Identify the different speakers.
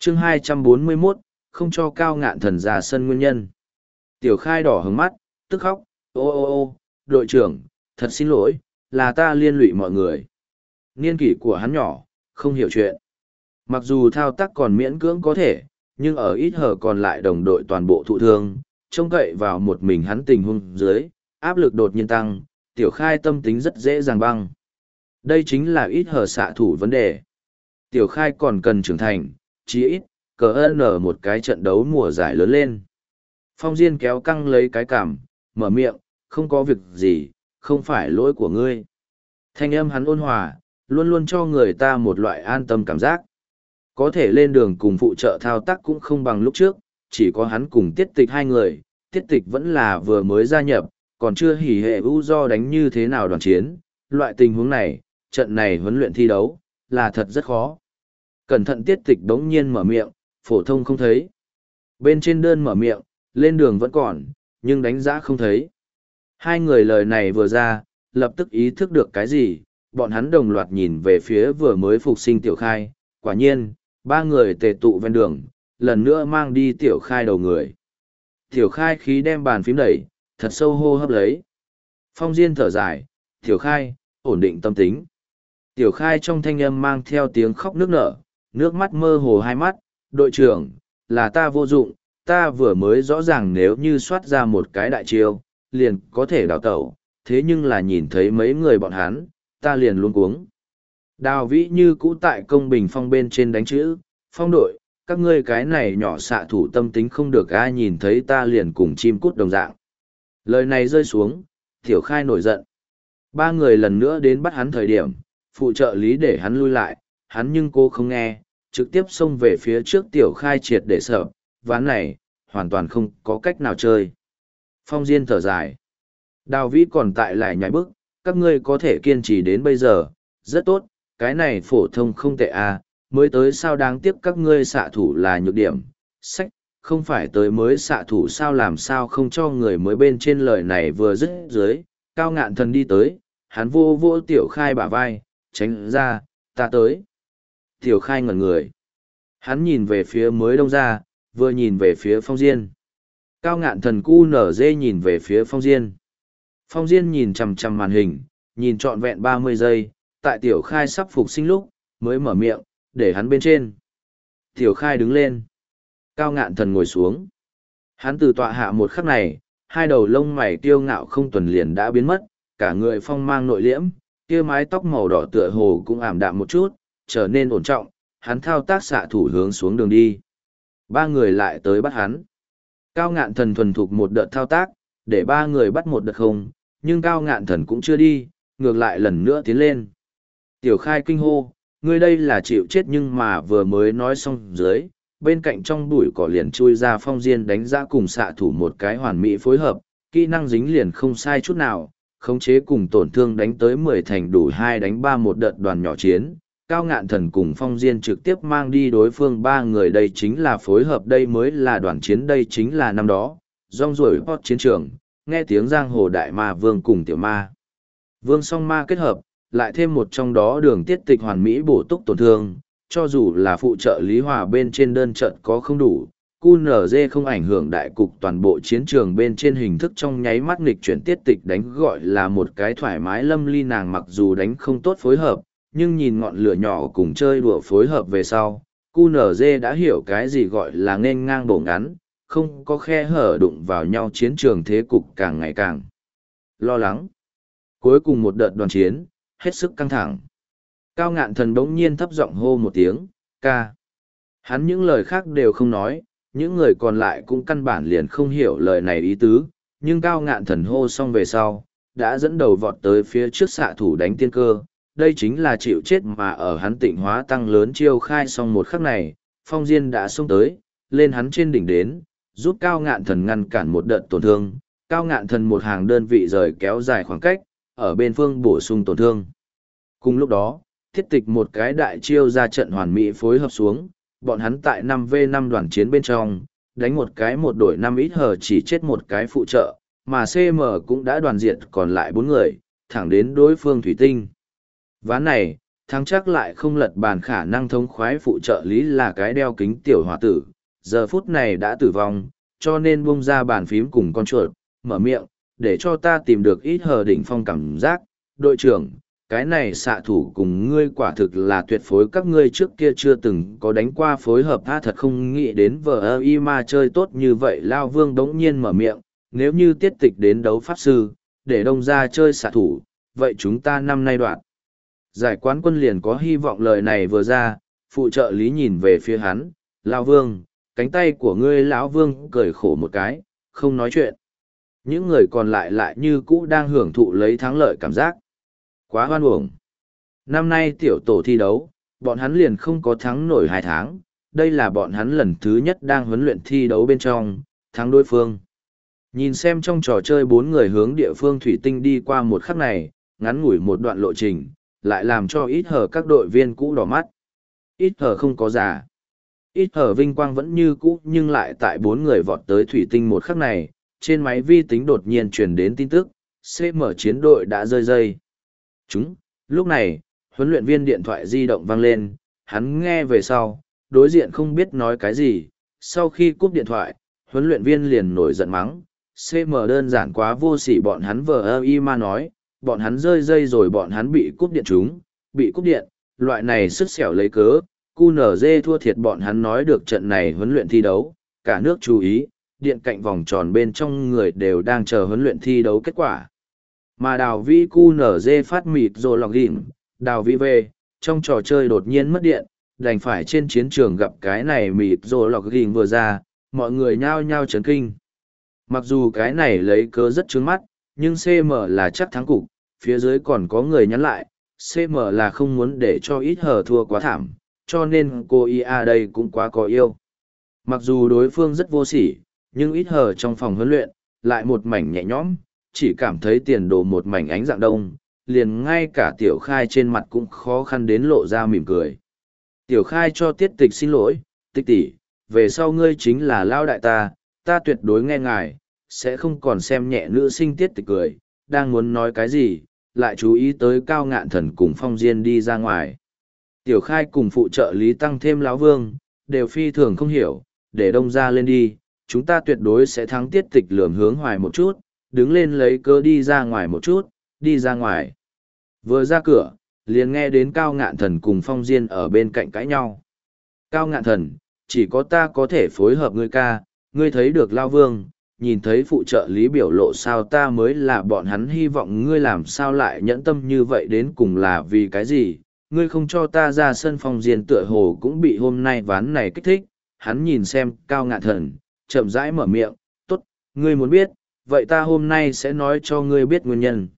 Speaker 1: chương 241, không cho Cao Ngạn Thần ra sân nguyên nhân. Tiểu Khai đỏ hứng mắt, tức khóc, ô, đội trưởng, thật xin lỗi, là ta liên lụy mọi người. Niên kỷ của hắn nhỏ, không hiểu chuyện. Mặc dù thao tác còn miễn cưỡng có thể, nhưng ở ít hở còn lại đồng đội toàn bộ thụ thương, trông cậy vào một mình hắn tình huống dưới, áp lực đột nhiên tăng, Tiểu Khai tâm tính rất dễ dàng băng. Đây chính là ít hở xạ thủ vấn đề. Tiểu Khai còn cần trưởng thành, chí ít, cờ ơn ở một cái trận đấu mùa giải lớn lên. Phong Diên kéo căng lấy cái cằm, mở miệng, không có việc gì, không phải lỗi của ngươi. Thanh âm hắn ôn hòa, luôn luôn cho người ta một loại an tâm cảm giác. Có thể lên đường cùng phụ trợ thao tác cũng không bằng lúc trước, chỉ có hắn cùng Tiết Tịch hai người, Tiết Tịch vẫn là vừa mới gia nhập, còn chưa hỉ hệ ưu do đánh như thế nào đoàn chiến. Loại tình huống này, trận này huấn luyện thi đấu, là thật rất khó. Cẩn thận Tiết Tịch đống nhiên mở miệng, phổ thông không thấy. Bên trên đơn mở miệng, lên đường vẫn còn, nhưng đánh giá không thấy. Hai người lời này vừa ra, lập tức ý thức được cái gì, bọn hắn đồng loạt nhìn về phía vừa mới phục sinh Tiểu Khai. Quả nhiên, ba người tề tụ ven đường, lần nữa mang đi Tiểu Khai đầu người. Tiểu Khai khí đem bàn phím đẩy, thật sâu hô hấp lấy. Phong Diên thở dài, Tiểu Khai, ổn định tâm tính. Tiểu Khai trong thanh âm mang theo tiếng khóc nức nở, nước mắt mơ hồ hai mắt, đội trưởng, là ta vô dụng, ta vừa mới rõ ràng nếu như soát ra một cái đại chiêu, liền có thể đào tẩu, thế nhưng là nhìn thấy mấy người bọn hắn, ta liền luôn cuống. Đào Vĩ như cũ tại công bình phong bên trên đánh chữ, phong đội, các ngươi cái này nhỏ xạ thủ tâm tính không được ai nhìn thấy ta liền cùng chim cút đồng dạng. Lời này rơi xuống, Tiểu Khai nổi giận. Ba người lần nữa đến bắt hắn thời điểm, phụ trợ lý để hắn lui lại, hắn nhưng cô không nghe, trực tiếp xông về phía trước Tiểu Khai triệt để sợ, ván này, hoàn toàn không có cách nào chơi. Phong Diên thở dài. Đào Vĩ còn tại lại nhảy bức, các ngươi có thể kiên trì đến bây giờ, rất tốt, cái này phổ thông không tệ à, mới tới sao đáng tiếc các ngươi xạ thủ là nhược điểm. Sách, không phải tới mới xạ thủ sao làm sao không cho người mới bên trên lời này vừa dứt dưới, Cao Ngạn Thần đi tới, hắn vô vô Tiểu Khai bả vai, tránh ra, ta tới. Tiểu Khai ngẩn người. Hắn nhìn về phía mới đông ra, vừa nhìn về phía Phong Diên. Cao Ngạn Thần cu nở dê nhìn về phía Phong Diên. Phong Diên nhìn chằm chằm màn hình, nhìn trọn vẹn 30 giây, tại Tiểu Khai sắp phục sinh lúc, mới mở miệng, để hắn bên trên. Tiểu Khai đứng lên. Cao Ngạn Thần ngồi xuống. Hắn từ tọa hạ một khắc này, hai đầu lông mày kiêu ngạo không tuần liền đã biến mất, cả người phong mang nội liễm, kia mái tóc màu đỏ tựa hồ cũng ảm đạm một chút, trở nên ổn trọng, hắn thao tác xạ thủ hướng xuống đường đi. Ba người lại tới bắt hắn. Cao Ngạn Thần thuần thục một đợt thao tác, để ba người bắt một đợt không, nhưng Cao Ngạn Thần cũng chưa đi, ngược lại lần nữa tiến lên. Tiểu Khai kinh hô, ngươi đây là chịu chết nhưng mà vừa mới nói xong dưới, bên cạnh trong bụi cỏ liền chui ra Phong Diên đánh giá cùng xạ thủ một cái hoàn mỹ phối hợp, kỹ năng dính liền không sai chút nào, khống chế cùng tổn thương đánh tới 10 thành đủ 2 đánh 3 một đợt đoàn nhỏ chiến. Cao Ngạn Thần cùng Phong Diên trực tiếp mang đi đối phương ba người, đây chính là phối hợp, đây mới là đoàn chiến, đây chính là năm đó, rong ruổi hot chiến trường, nghe tiếng giang hồ đại ma vương cùng tiểu ma. Vương song ma kết hợp, lại thêm một trong đó đường tiết tịch hoàn mỹ bổ túc tổn thương, cho dù là phụ trợ Lý Hòa bên trên đơn trận có không đủ, QNZ không ảnh hưởng đại cục toàn bộ chiến trường bên trên hình thức trong nháy mắt nghịch chuyển tiết tịch đánh gọi là một cái thoải mái lâm ly nàng mặc dù đánh không tốt phối hợp, nhưng nhìn ngọn lửa nhỏ cùng chơi đùa phối hợp về sau, QNZ đã hiểu cái gì gọi là nên ngang bổ ngắn, không có khe hở đụng vào nhau chiến trường thế cục càng ngày càng lo lắng. Cuối cùng một đợt đoàn chiến, hết sức căng thẳng. Cao Ngạn Thần bỗng nhiên thấp giọng hô một tiếng, ca. Hắn những lời khác đều không nói, những người còn lại cũng căn bản liền không hiểu lời này ý tứ, nhưng Cao Ngạn Thần hô xong về sau, đã dẫn đầu vọt tới phía trước xạ thủ đánh tiên cơ. Đây chính là chịu chết mà ở hắn tịnh hóa tăng lớn chiêu khai xong một khắc này, Phong Diên đã xông tới, lên hắn trên đỉnh đến, giúp Cao Ngạn Thần ngăn cản một đợt tổn thương. Cao Ngạn Thần một hàng đơn vị rời kéo dài khoảng cách, ở bên phương bổ sung tổn thương. Cùng lúc đó, thiết tịch một cái đại chiêu ra trận hoàn mỹ phối hợp xuống, bọn hắn tại 5v5 đoàn chiến bên trong, đánh một cái một đội 5 ít hờ chỉ chết một cái phụ trợ, mà CM cũng đã đoàn diệt còn lại 4 người, thẳng đến đối phương thủy tinh. Ván này, thắng chắc lại không lật bàn khả năng thống khoái phụ trợ lý là cái đeo kính tiểu hòa tử, giờ phút này đã tử vong, cho nên buông ra bàn phím cùng con chuột, mở miệng, để cho ta tìm được ít hờ đỉnh phong cảm giác, đội trưởng, cái này xạ thủ cùng ngươi quả thực là tuyệt phối, các ngươi trước kia chưa từng có đánh qua phối hợp, tha thật không nghĩ đến vờ y ma chơi tốt như vậy. Lao Vương đống nhiên mở miệng, nếu như tiết tịch đến đấu pháp sư, để đông ra chơi xạ thủ, vậy chúng ta năm nay đoạn giải quán quân liền có hy vọng. Lời này vừa ra, phụ trợ lý nhìn về phía hắn, Lao Vương, cánh tay của ngươi. Lão Vương cười khổ một cái, không nói chuyện. Những người còn lại như cũ đang hưởng thụ lấy thắng lợi cảm giác. Quá hoan uổng. Năm nay tiểu tổ thi đấu, bọn hắn liền không có thắng nổi 2 tháng, đây là bọn hắn lần thứ nhất đang huấn luyện thi đấu bên trong, thắng đối phương. Nhìn xem trong trò chơi 4 người hướng địa phương thủy tinh đi qua một khắc này, ngắn ngủi một đoạn lộ trình, lại làm cho ít hờ các đội viên cũ đỏ mắt. Ít hờ không có giả. Ít hờ vinh quang vẫn như cũ, nhưng lại tại 4 người vọt tới thủy tinh một khắc này, trên máy vi tính đột nhiên truyền đến tin tức, CM chiến đội đã rơi dây. Lúc này, huấn luyện viên điện thoại di động vang lên, hắn nghe về sau, đối diện không biết nói cái gì. Sau khi cúp điện thoại, huấn luyện viên liền nổi giận mắng, CM đơn giản quá vô sỉ, bọn hắn vờ y ma nói, bọn hắn rơi dây rồi, bọn hắn bị cúp điện bị cúp điện, loại này sức xẻo lấy cớ, QNZ thua thiệt bọn hắn. Nói được trận này huấn luyện thi đấu, cả nước chú ý, điện cạnh vòng tròn bên trong người đều đang chờ huấn luyện thi đấu kết quả. Mà đào vĩ QNZ phát mịt rồi lọc đỉnh, đào vĩ về, trong trò chơi đột nhiên mất điện, đành phải trên chiến trường gặp cái này mịt rồi lọc đỉnh vừa ra, mọi người nhao nhao chấn kinh. Mặc dù cái này lấy cớ rất trướng mắt, nhưng CM là chắc thắng cục, phía dưới còn có người nhắn lại, CM là không muốn để cho ít hờ thua quá thảm, cho nên cô IA đây cũng quá có yêu. Mặc dù đối phương rất vô sỉ, nhưng ít hờ trong phòng huấn luyện, lại một mảnh nhẹ nhõm, chỉ cảm thấy tiền đồ một mảnh ánh dạng đông, liền ngay cả Tiểu Khai trên mặt cũng khó khăn đến lộ ra mỉm cười. Tiểu Khai cho Tiết Tịch xin lỗi, Tịch tỷ, về sau ngươi chính là lao đại ta tuyệt đối nghe ngài, sẽ không còn xem nhẹ nữ sinh. Tiết Tịch cười, đang muốn nói cái gì, lại chú ý tới Cao Ngạn Thần cùng Phong Diên đi ra ngoài. Tiểu Khai cùng phụ trợ lý tăng thêm Lão Vương, đều phi thường không hiểu, để đông ra lên đi, chúng ta tuyệt đối sẽ thắng. Tiết Tịch lườm hướng Hoài một chút, đứng lên lấy cớ đi ra ngoài một chút, đi ra ngoài. Vừa ra cửa, liền nghe đến Cao Ngạn Thần cùng Phong Diên ở bên cạnh cãi nhau. Cao Ngạn Thần, chỉ có ta có thể phối hợp ngươi ca, ngươi thấy được Lao Vương, nhìn thấy phụ trợ lý biểu lộ sao, ta mới là bọn hắn hy vọng, ngươi làm sao lại nhẫn tâm như vậy, đến cùng là vì cái gì, ngươi không cho ta ra sân. Phong Diên tựa hồ cũng bị hôm nay ván này kích thích, hắn nhìn xem Cao Ngạn Thần, chậm rãi mở miệng, tốt, ngươi muốn biết, vậy ta hôm nay sẽ nói cho ngươi biết nguyên nhân.